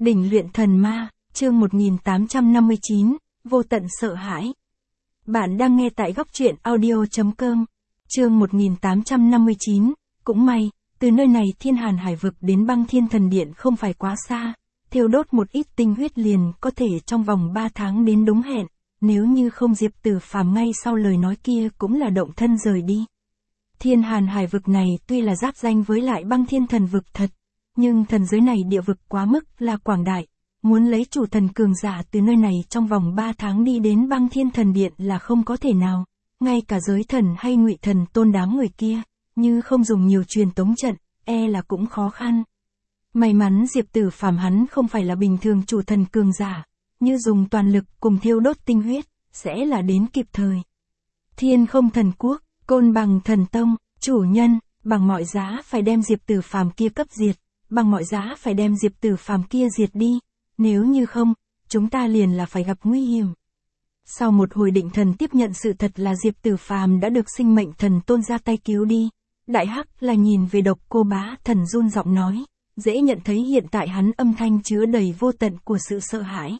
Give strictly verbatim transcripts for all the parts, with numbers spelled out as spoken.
Đỉnh luyện thần ma, chương một nghìn tám trăm năm mươi chín, vô tận sợ hãi. Bạn đang nghe tại góc truyện audio chấm com. Chương một nghìn tám trăm năm mươi chín, cũng may, từ nơi này Thiên Hàn Hải vực đến Băng Thiên Thần Điện không phải quá xa, thiêu đốt một ít tinh huyết liền có thể trong vòng ba tháng đến đúng hẹn, nếu như không Diệp Tử Phàm ngay sau lời nói kia cũng là động thân rời đi. Thiên Hàn Hải vực này tuy là giáp danh với lại Băng Thiên Thần vực thật, nhưng thần giới này địa vực quá mức là quảng đại, muốn lấy chủ thần cường giả từ nơi này trong vòng ba tháng đi đến Băng Thiên Thần Điện là không có thể nào, ngay cả giới thần hay Ngụy Thần Tôn đám người kia, như không dùng nhiều truyền tống trận, e là cũng khó khăn. May mắn Diệp Tử Phàm hắn không phải là bình thường chủ thần cường giả, như dùng toàn lực cùng thiêu đốt tinh huyết, sẽ là đến kịp thời. Thiên Không Thần Quốc, Côn Bằng Thần Tông, chủ nhân, bằng mọi giá phải đem Diệp Tử Phàm kia cấp diệt, bằng mọi giá phải đem Diệp Tử Phàm kia diệt đi, nếu như không, chúng ta liền là phải gặp nguy hiểm. Sau một hồi định thần tiếp nhận sự thật là Diệp Tử Phàm đã được sinh mệnh thần tôn ra tay cứu đi, Đại Hắc là nhìn về Độc Cô Bá Thần run giọng nói, dễ nhận thấy hiện tại hắn âm thanh chứa đầy vô tận của sự sợ hãi.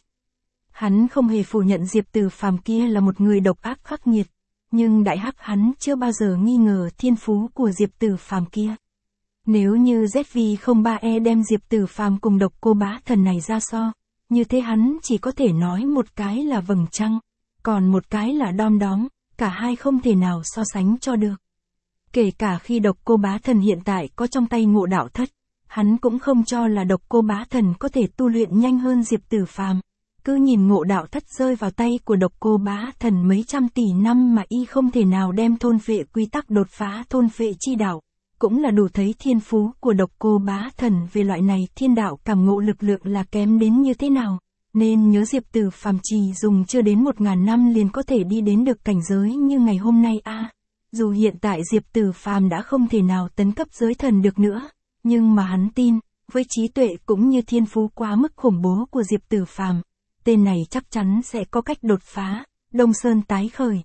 Hắn không hề phủ nhận Diệp Tử Phàm kia là một người độc ác khắc nghiệt, nhưng Đại Hắc hắn chưa bao giờ nghi ngờ thiên phú của Diệp Tử Phàm kia. Nếu như Z V không ba E đem Diệp Tử Phàm cùng Độc Cô Bá Thần này ra so, như thế hắn chỉ có thể nói một cái là vầng trăng, còn một cái là đom đóm, cả hai không thể nào so sánh cho được. Kể cả khi Độc Cô Bá Thần hiện tại có trong tay Ngộ Đạo Thất, hắn cũng không cho là Độc Cô Bá Thần có thể tu luyện nhanh hơn Diệp Tử Phàm. Cứ nhìn Ngộ Đạo Thất rơi vào tay của Độc Cô Bá Thần mấy trăm tỷ năm mà y không thể nào đem thôn phệ quy tắc đột phá thôn phệ chi đạo, cũng là đủ thấy thiên phú của Độc Cô Bá Thần về loại này thiên đạo cảm ngộ lực lượng là kém đến như thế nào. Nên nhớ Diệp Tử Phàm chỉ dùng chưa đến một ngàn năm liền có thể đi đến được cảnh giới như ngày hôm nay a. À, dù hiện tại Diệp Tử Phàm đã không thể nào tấn cấp giới thần được nữa, nhưng mà hắn tin, với trí tuệ cũng như thiên phú quá mức khủng bố của Diệp Tử Phàm, tên này chắc chắn sẽ có cách đột phá, Đông Sơn tái khởi.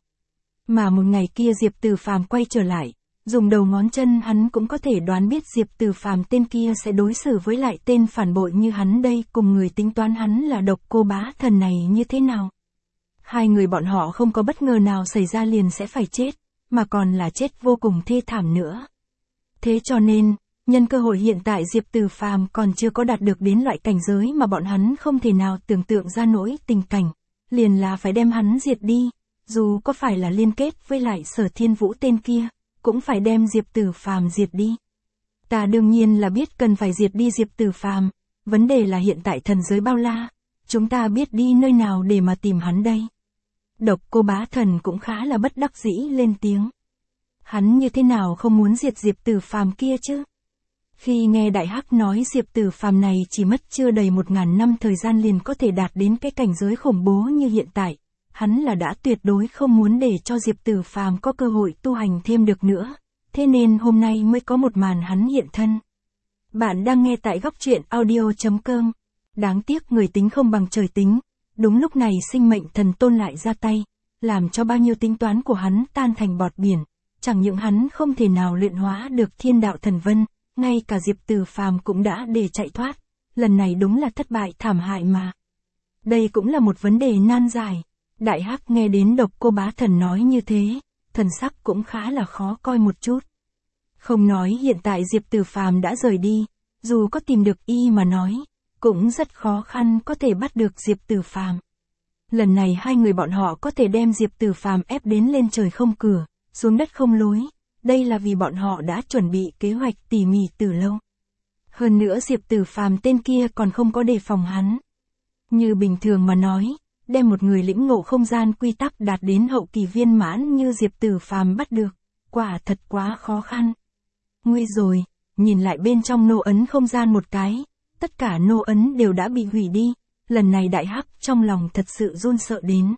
Mà một ngày kia Diệp Tử Phàm quay trở lại, dùng đầu ngón chân hắn cũng có thể đoán biết Diệp Tử Phàm tên kia sẽ đối xử với lại tên phản bội như hắn đây cùng người tính toán hắn là Độc Cô Bá Thần này như thế nào. Hai người bọn họ không có bất ngờ nào xảy ra liền sẽ phải chết, mà còn là chết vô cùng thê thảm nữa. Thế cho nên, nhân cơ hội hiện tại Diệp Tử Phàm còn chưa có đạt được đến loại cảnh giới mà bọn hắn không thể nào tưởng tượng ra nổi tình cảnh, liền là phải đem hắn diệt đi, dù có phải là liên kết với lại Sở Thiên Vũ tên kia, cũng phải đem Diệp Tử Phàm diệt đi. Ta đương nhiên là biết cần phải diệt đi Diệp Tử Phàm, vấn đề là hiện tại thần giới bao la, chúng ta biết đi nơi nào để mà tìm hắn đây. Độc Cô Bá Thần cũng khá là bất đắc dĩ lên tiếng. Hắn như thế nào không muốn diệt Diệp Tử Phàm kia chứ? Khi nghe Đại Hắc nói Diệp Tử Phàm này chỉ mất chưa đầy một ngàn năm thời gian liền có thể đạt đến cái cảnh giới khủng bố như hiện tại, hắn là đã tuyệt đối không muốn để cho Diệp Tử Phàm có cơ hội tu hành thêm được nữa, thế nên hôm nay mới có một màn hắn hiện thân. Bạn đang nghe tại góc truyện audio chấm com. Đáng tiếc người tính không bằng trời tính, đúng lúc này sinh mệnh thần tôn lại ra tay, làm cho bao nhiêu tính toán của hắn tan thành bọt biển, chẳng những hắn không thể nào luyện hóa được thiên đạo thần vân, ngay cả Diệp Tử Phàm cũng đã để chạy thoát, lần này đúng là thất bại thảm hại mà. Đây cũng là một vấn đề nan giải. Đại Hắc nghe đến Độc Cô Bá Thần nói như thế, thần sắc cũng khá là khó coi một chút. Không nói hiện tại Diệp Tử Phàm đã rời đi, dù có tìm được y mà nói, cũng rất khó khăn có thể bắt được Diệp Tử Phàm. Lần này hai người bọn họ có thể đem Diệp Tử Phàm ép đến lên trời không cửa, xuống đất không lối, đây là vì bọn họ đã chuẩn bị kế hoạch tỉ mỉ từ lâu. Hơn nữa Diệp Tử Phàm tên kia còn không có đề phòng hắn. Như bình thường mà nói, đem một người lĩnh ngộ không gian quy tắc đạt đến hậu kỳ viên mãn như Diệp Tử Phàm bắt được, quả thật quá khó khăn. Nguy rồi, nhìn lại bên trong nô ấn không gian một cái, tất cả nô ấn đều đã bị hủy đi, lần này Đại Hắc trong lòng thật sự run sợ đến.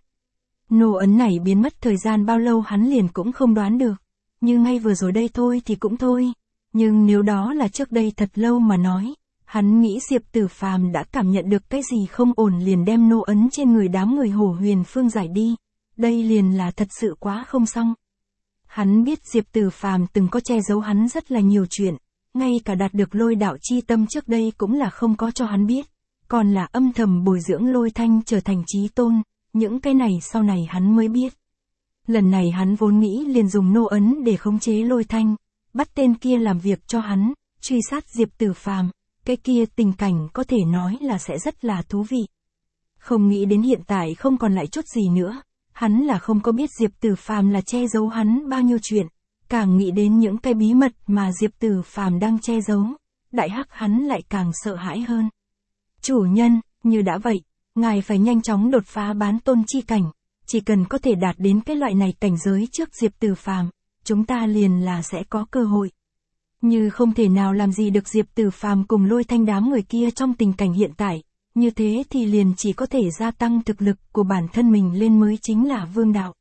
Nô ấn này biến mất thời gian bao lâu hắn liền cũng không đoán được, như ngay vừa rồi đây thôi thì cũng thôi, nhưng nếu đó là trước đây thật lâu mà nói, hắn nghĩ Diệp Tử Phàm đã cảm nhận được cái gì không ổn liền đem nô ấn trên người đám người Hổ Huyền Phương giải đi, đây liền là thật sự quá không xong. Hắn biết Diệp Tử Phàm từng có che giấu hắn rất là nhiều chuyện, ngay cả đạt được Lôi Đạo chi tâm trước đây cũng là không có cho hắn biết, còn là âm thầm bồi dưỡng Lôi Thanh trở thành chí tôn, những cái này sau này hắn mới biết. Lần này hắn vốn nghĩ liền dùng nô ấn để khống chế Lôi Thanh, bắt tên kia làm việc cho hắn, truy sát Diệp Tử Phàm, cái kia tình cảnh có thể nói là sẽ rất là thú vị. Không nghĩ đến hiện tại không còn lại chút gì nữa, hắn là không có biết Diệp Tử Phàm là che giấu hắn bao nhiêu chuyện, càng nghĩ đến những cái bí mật mà Diệp Tử Phàm đang che giấu, đại hắc hắn lại càng sợ hãi hơn. Chủ nhân, như đã vậy, ngài phải nhanh chóng đột phá bán tôn chi cảnh, chỉ cần có thể đạt đến cái loại này cảnh giới trước Diệp Tử Phàm, chúng ta liền là sẽ có cơ hội. Như không thể nào làm gì được Diệp Tử Phàm cùng Lôi Thanh đám người kia trong tình cảnh hiện tại, như thế thì liền chỉ có thể gia tăng thực lực của bản thân mình lên mới chính là vương đạo.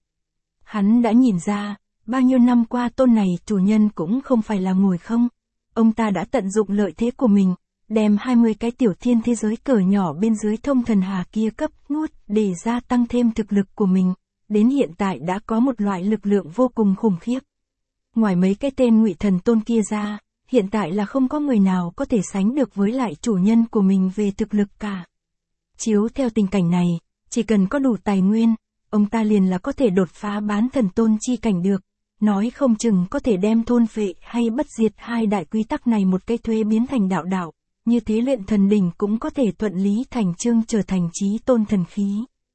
Hắn đã nhìn ra, bao nhiêu năm qua tôn này chủ nhân cũng không phải là ngồi không, ông ta đã tận dụng lợi thế của mình, đem hai mươi cái tiểu thiên thế giới cỡ nhỏ bên dưới thông thần hà kia cấp nuốt để gia tăng thêm thực lực của mình, đến hiện tại đã có một loại lực lượng vô cùng khủng khiếp. Ngoài mấy cái tên ngụy thần tôn kia ra, hiện tại là không có người nào có thể sánh được với lại chủ nhân của mình về thực lực cả. Chiếu theo tình cảnh này, chỉ cần có đủ tài nguyên, ông ta liền là có thể đột phá bán thần tôn chi cảnh được, nói không chừng có thể đem thôn phệ hay bất diệt hai đại quy tắc này một cái thuế biến thành đạo đạo, như thế luyện thần đỉnh cũng có thể thuận lý thành chương trở thành chí tôn thần khí.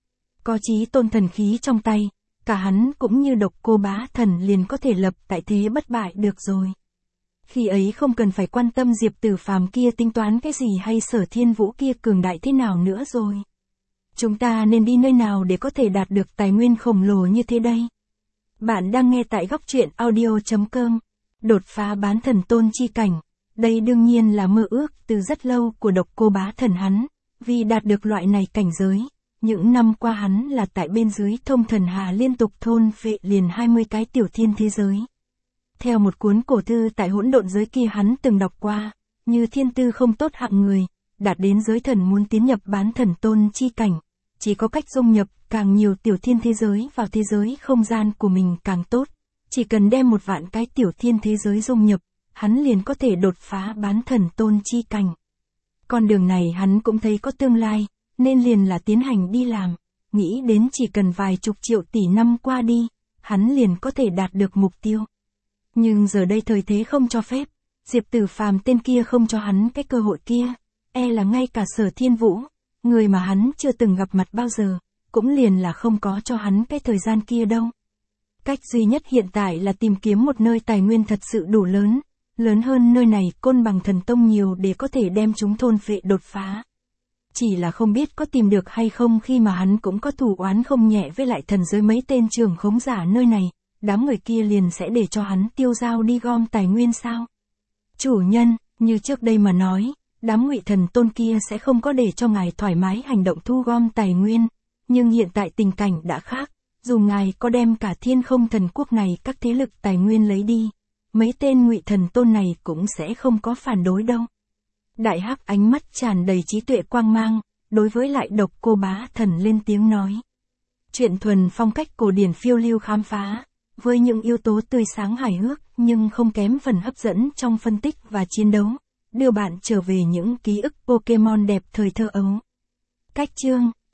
Có chí tôn thần khí trong tay, cả hắn cũng như Độc Cô Bá Thần liền có thể lập tại thế bất bại được rồi. Khi ấy không cần phải quan tâm Diệp Tử Phàm kia tính toán cái gì hay Sở Thiên Vũ kia cường đại thế nào nữa rồi. Chúng ta nên đi nơi nào để có thể đạt được tài nguyên khổng lồ như thế đây? Bạn đang nghe tại góc truyện audio chấm com. Đột phá bán thần tôn chi cảnh. Đây đương nhiên là mơ ước từ rất lâu của Độc Cô Bá Thần hắn, vì đạt được loại này cảnh giới. Những năm qua hắn là tại bên dưới thông thần hà liên tục thôn phệ liền hai mươi cái tiểu thiên thế giới. Theo một cuốn cổ thư tại hỗn độn giới kia hắn từng đọc qua, như thiên tư không tốt hạng người, đạt đến giới thần muốn tiến nhập bán thần tôn chi cảnh, chỉ có cách dung nhập càng nhiều tiểu thiên thế giới vào thế giới không gian của mình càng tốt, chỉ cần đem một vạn cái tiểu thiên thế giới dung nhập, hắn liền có thể đột phá bán thần tôn chi cảnh. Con đường này hắn cũng thấy có tương lai, nên liền là tiến hành đi làm, nghĩ đến chỉ cần vài chục triệu tỷ năm qua đi, hắn liền có thể đạt được mục tiêu. Nhưng giờ đây thời thế không cho phép, Diệp Tử Phàm tên kia không cho hắn cái cơ hội kia, e là ngay cả Sở Thiên Vũ, người mà hắn chưa từng gặp mặt bao giờ, cũng liền là không có cho hắn cái thời gian kia đâu. Cách duy nhất hiện tại là tìm kiếm một nơi tài nguyên thật sự đủ lớn, lớn hơn nơi này Côn Bằng Thần Tông nhiều để có thể đem chúng thôn phệ đột phá. Chỉ là không biết có tìm được hay không khi mà hắn cũng có thù oán không nhẹ với lại thần giới mấy tên trưởng khống giả nơi này, đám người kia liền sẽ để cho hắn tiêu dao đi gom tài nguyên sao? Chủ nhân, như trước đây mà nói, đám ngụy thần tôn kia sẽ không có để cho ngài thoải mái hành động thu gom tài nguyên, nhưng hiện tại tình cảnh đã khác, dù ngài có đem cả Thiên Không Thần Quốc này các thế lực tài nguyên lấy đi, mấy tên ngụy thần tôn này cũng sẽ không có phản đối đâu. Đại Hắc ánh mắt tràn đầy trí tuệ quang mang, đối với lại Độc Cô Bá Thần lên tiếng nói. Chuyện thuần phong cách cổ điển phiêu lưu khám phá, với những yếu tố tươi sáng hài hước nhưng không kém phần hấp dẫn trong phân tích và chiến đấu, đưa bạn trở về những ký ức Pokemon đẹp thời thơ ấu. Cách chương,